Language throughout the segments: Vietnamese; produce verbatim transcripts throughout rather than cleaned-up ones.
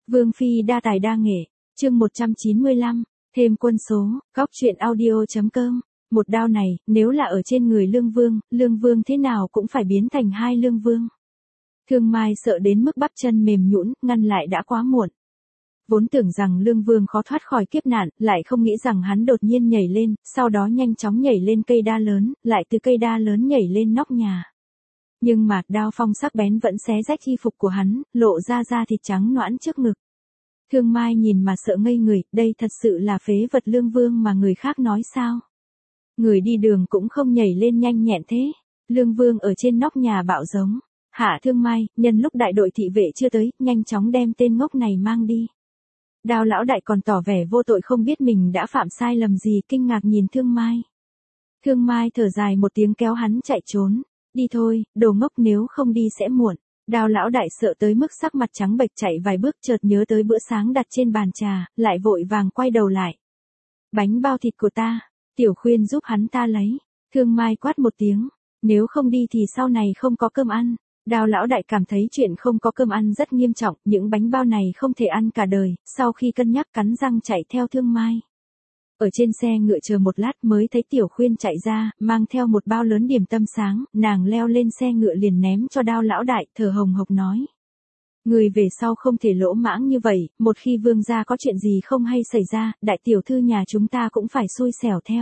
Vương phi đa tài đa nghệ, chương một trăm chín mươi lăm, thêm quân số, góc truyện audio.com. Một đao này, nếu là ở trên người Lương Vương, Lương Vương thế nào cũng phải biến thành hai Lương Vương. Thương Mai sợ đến mức bắp chân mềm nhũn, ngăn lại đã quá muộn. Vốn tưởng rằng Lương Vương khó thoát khỏi kiếp nạn, lại không nghĩ rằng hắn đột nhiên nhảy lên, sau đó nhanh chóng nhảy lên cây đa lớn, lại từ cây đa lớn nhảy lên nóc nhà. Nhưng mà, đao phong sắc bén vẫn xé rách y phục của hắn, lộ ra da thịt trắng nõn trước ngực. Thương Mai nhìn mà sợ ngây người, đây thật sự là phế vật Lương Vương mà người khác nói sao? Người đi đường cũng không nhảy lên nhanh nhẹn thế. Lương Vương ở trên nóc nhà bạo giống. Hạ Thương Mai, nhân lúc đại đội thị vệ chưa tới, nhanh chóng đem tên ngốc này mang đi. Đao lão đại còn tỏ vẻ vô tội không biết mình đã phạm sai lầm gì, kinh ngạc nhìn Thương Mai. Thương Mai thở dài một tiếng kéo hắn chạy trốn. Đi thôi, đồ ngốc, nếu không đi sẽ muộn. Đao lão đại sợ tới mức sắc mặt trắng bệch, chạy vài bước chợt nhớ tới bữa sáng đặt trên bàn trà, lại vội vàng quay đầu lại. Bánh bao thịt của ta, Tiểu Khuyên giúp hắn ta lấy. Thương Mai quát một tiếng, nếu không đi thì sau này không có cơm ăn. Đao lão đại cảm thấy chuyện không có cơm ăn rất nghiêm trọng, những bánh bao này không thể ăn cả đời, sau khi cân nhắc cắn răng chạy theo Thương Mai. Ở trên xe ngựa chờ một lát mới thấy Tiểu Khuyên chạy ra, mang theo một bao lớn điểm tâm sáng, nàng leo lên xe ngựa liền ném cho Đao lão đại, thở hồng hộc nói. Người về sau không thể lỗ mãng như vậy, một khi vương gia có chuyện gì không hay xảy ra, đại tiểu thư nhà chúng ta cũng phải xui xẻo theo.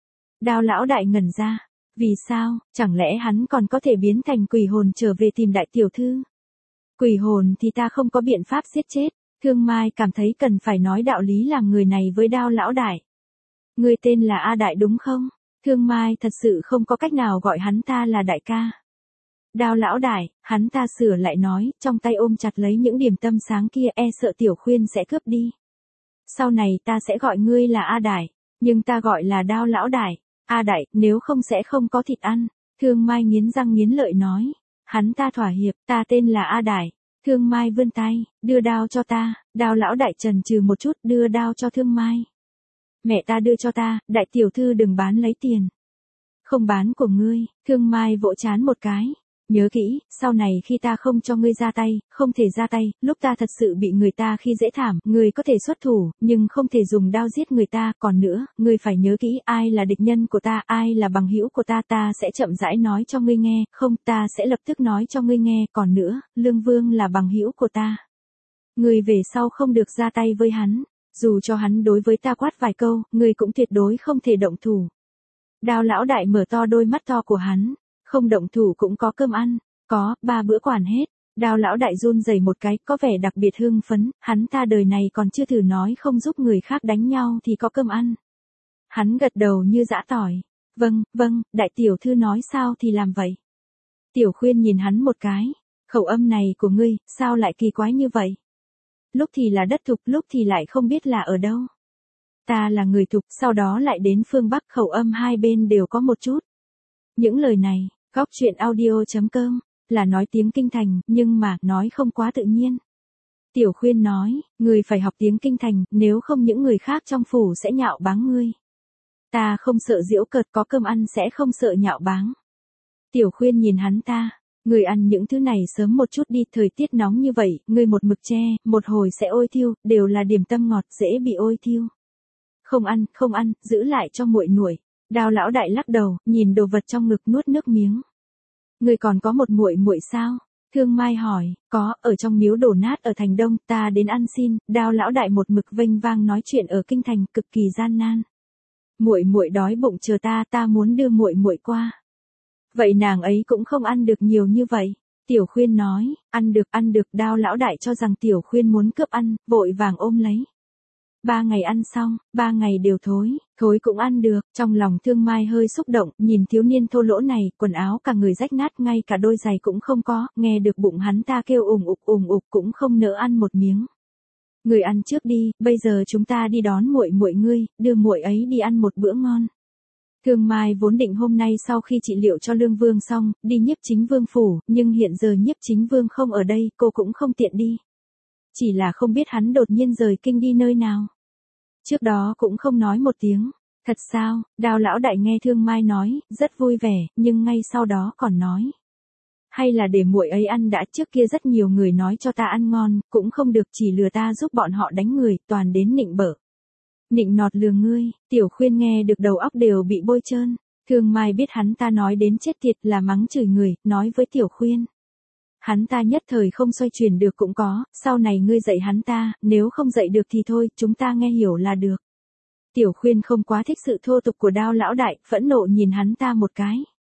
Đao lão đại ngẩn ra. Vì sao, chẳng lẽ hắn còn có thể biến thành quỷ hồn trở về tìm đại tiểu thư? Quỷ hồn thì ta không có biện pháp giết chết. Thương Mai cảm thấy cần phải nói đạo lý làm người này với Đao lão đại. Người tên là A Đại đúng không? Thương Mai thật sự không có cách nào gọi hắn ta là đại ca. Đao lão đại, hắn ta sửa lại nói, trong tay ôm chặt lấy những điểm tâm sáng kia, e sợ Tiểu Khuyên sẽ cướp đi. Sau này ta sẽ gọi ngươi là A Đại, nhưng ta gọi là Đao lão đại. A Đại, nếu không sẽ không có thịt ăn. Thương Mai nghiến răng nghiến lợi nói. Hắn ta thỏa hiệp, ta tên là A Đại. Thương Mai vươn tay, đưa đao cho ta. Đao lão đại chần chừ một chút, đưa đao cho Thương Mai. Mẹ ta đưa cho ta, đại tiểu thư đừng bán lấy tiền. Không bán của ngươi. Thương Mai vỗ trán một cái. Nhớ kỹ, sau này khi ta không cho ngươi ra tay, không thể ra tay, lúc ta thật sự bị người ta khi dễ thảm, ngươi có thể xuất thủ, nhưng không thể dùng đao giết người ta, còn nữa, ngươi phải nhớ kỹ, ai là địch nhân của ta, ai là bằng hữu của ta, ta sẽ chậm rãi nói cho ngươi nghe, không, ta sẽ lập tức nói cho ngươi nghe, còn nữa, Lương Vương là bằng hữu của ta. Ngươi về sau không được ra tay với hắn, dù cho hắn đối với ta quát vài câu, ngươi cũng tuyệt đối không thể động thủ. Đao lão đại mở to đôi mắt to của hắn. Không động thủ cũng có cơm ăn, có, ba bữa quản hết. Đao lão đại run rẩy một cái, có vẻ đặc biệt hưng phấn, hắn ta đời này còn chưa thử nói không giúp người khác đánh nhau thì có cơm ăn. Hắn gật đầu như giã tỏi. Vâng, vâng, đại tiểu thư nói sao thì làm vậy. Tiểu Khuyên nhìn hắn một cái, khẩu âm này của ngươi, sao lại kỳ quái như vậy? Lúc thì là đất Thục, lúc thì lại không biết là ở đâu. Ta là người Thục, sau đó lại đến phương Bắc, khẩu âm hai bên đều có một chút. Những lời này, góc truyện audio.com, là nói tiếng Kinh Thành, nhưng mà, nói không quá tự nhiên. Tiểu Khuyên nói, người phải học tiếng Kinh Thành, nếu không những người khác trong phủ sẽ nhạo báng ngươi. Ta không sợ giễu cợt, có cơm ăn sẽ không sợ nhạo báng. Tiểu Khuyên nhìn hắn ta, người ăn những thứ này sớm một chút đi, thời tiết nóng như vậy, ngươi một mực che, một hồi sẽ ôi thiêu, đều là điểm tâm ngọt, dễ bị ôi thiêu. Không ăn, không ăn, giữ lại cho muội nuội. Đao lão đại lắc đầu, nhìn đồ vật trong ngực nuốt nước miếng. Người còn có một muội muội sao? Thương Mai hỏi, có, ở trong miếu đổ nát ở thành Đông, ta đến ăn xin. Đao lão đại một mực vênh vang nói chuyện ở kinh thành, cực kỳ gian nan. Muội muội đói bụng chờ ta, ta muốn đưa muội muội qua. Vậy nàng ấy cũng không ăn được nhiều như vậy. Tiểu Khuyên nói, ăn được, ăn được. Đao lão đại cho rằng Tiểu Khuyên muốn cướp ăn, vội vàng ôm lấy. Ba ngày ăn xong, ba ngày đều thối, thối cũng ăn được, trong lòng Thương Mai hơi xúc động, nhìn thiếu niên thô lỗ này, quần áo cả người rách nát, ngay cả đôi giày cũng không có, nghe được bụng hắn ta kêu ủng ục ủng ục cũng không nỡ ăn một miếng. Người ăn trước đi, bây giờ chúng ta đi đón muội muội ngươi, đưa muội ấy đi ăn một bữa ngon. Thương Mai vốn định hôm nay sau khi trị liệu cho Lương Vương xong, đi Nhiếp Chính Vương phủ, nhưng hiện giờ Nhiếp Chính Vương không ở đây, cô cũng không tiện đi. Chỉ là không biết hắn đột nhiên rời kinh đi nơi nào. Trước đó cũng không nói một tiếng. Thật sao? Đao lão đại nghe Thương Mai nói, rất vui vẻ, nhưng ngay sau đó còn nói. hay là để muội ấy ăn đã, trước kia rất nhiều người nói cho ta ăn ngon, cũng không được, chỉ lừa ta giúp bọn họ đánh người, toàn đến nịnh bợ. Nịnh nọt lừa ngươi, Tiểu Khuyên nghe được đầu óc đều bị bôi trơn. Thương Mai biết hắn ta nói đến chết tiệt là mắng chửi người, nói với Tiểu Khuyên. Hắn ta nhất thời không xoay chuyển được cũng có, sau này ngươi dạy hắn ta, nếu không dạy được thì thôi, chúng ta nghe hiểu là được. Tiểu Khuyên không quá thích sự thô tục của Đao lão đại, phẫn nộ nhìn hắn ta một cái.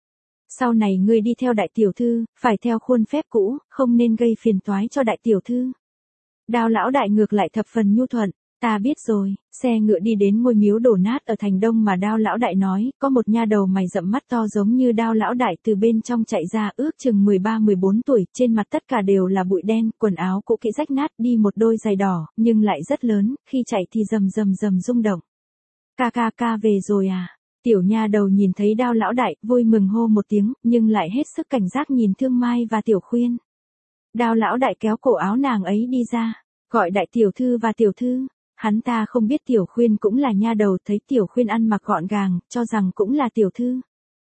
Sau này ngươi đi theo đại tiểu thư, phải theo khuôn phép cũ, không nên gây phiền toái cho đại tiểu thư. Đao lão đại ngược lại thập phần nhu thuận. Ta biết rồi. Xe ngựa đi đến ngôi miếu đổ nát ở thành Đông mà Đao lão đại nói, có một nha đầu mày rậm mắt to giống như Đao lão đại từ bên trong chạy ra, ước chừng mười ba mười bốn tuổi, trên mặt tất cả đều là bụi đen, quần áo cũ kỹ rách nát, đi một đôi giày đỏ, nhưng lại rất lớn, khi chạy thì rầm rầm rầm rung động. Ca ca ca về rồi à? Tiểu nha đầu nhìn thấy Đao lão đại, vui mừng hô một tiếng, nhưng lại hết sức cảnh giác nhìn Thương Mai và Tiểu Khuyên. Đao lão đại kéo cổ áo nàng ấy đi ra, gọi đại tiểu thư và tiểu thư. Hắn ta không biết Tiểu Khuyên cũng là nha đầu, thấy Tiểu Khuyên ăn mặc gọn gàng, cho rằng cũng là tiểu thư.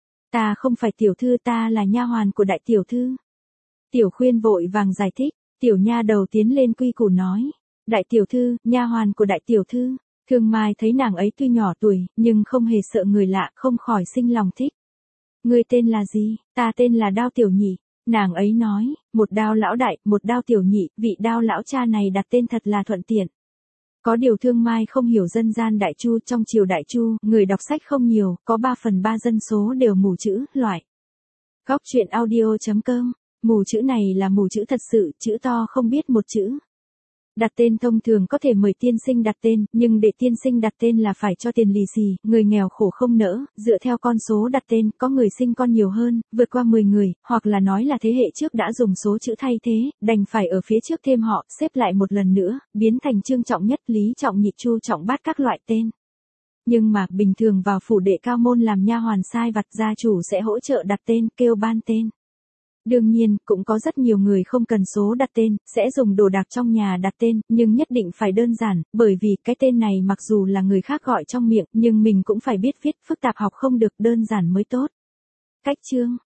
Ta không phải tiểu thư, ta là nha hoàn của đại tiểu thư. Tiểu Khuyên vội vàng giải thích, tiểu nha đầu tiến lên quy củ nói, đại tiểu thư, nha hoàn của đại tiểu thư. Thương Mai thấy nàng ấy tuy nhỏ tuổi, nhưng không hề sợ người lạ, không khỏi sinh lòng thích. Ngươi tên là gì? Ta tên là Đao tiểu nhị. Nàng ấy nói, một Đao lão đại, một Đao tiểu nhị, vị Đao lão cha này đặt tên thật là thuận tiện. Có điều Thương Mai không hiểu dân gian Đại Chu, trong triều Đại Chu, người đọc sách không nhiều, có ba phần ba dân số đều mù chữ, loại. Góc truyện audio chấm com, mù chữ này là mù chữ thật sự, chữ to không biết một chữ. Đặt tên thông thường có thể mời tiên sinh đặt tên, nhưng để tiên sinh đặt tên là phải cho tiền lì xì, người nghèo khổ không nỡ, dựa theo con số đặt tên, có người sinh con nhiều hơn, vượt qua mười người, hoặc là nói là thế hệ trước đã dùng số chữ thay thế, đành phải ở phía trước thêm họ, xếp lại một lần nữa, biến thành Trương Trọng Nhất, Lý Trọng Nhị, Chu Trọng Bát các loại tên. Nhưng mà, bình thường vào phủ đệ cao môn làm nha hoàn sai vặt, gia chủ sẽ hỗ trợ đặt tên, kêu ban tên. Đương nhiên, cũng có rất nhiều người không cần số đặt tên, sẽ dùng đồ đạc trong nhà đặt tên, nhưng nhất định phải đơn giản, bởi vì cái tên này mặc dù là người khác gọi trong miệng, nhưng mình cũng phải biết viết, phức tạp học không được, đơn giản mới tốt. Cách chương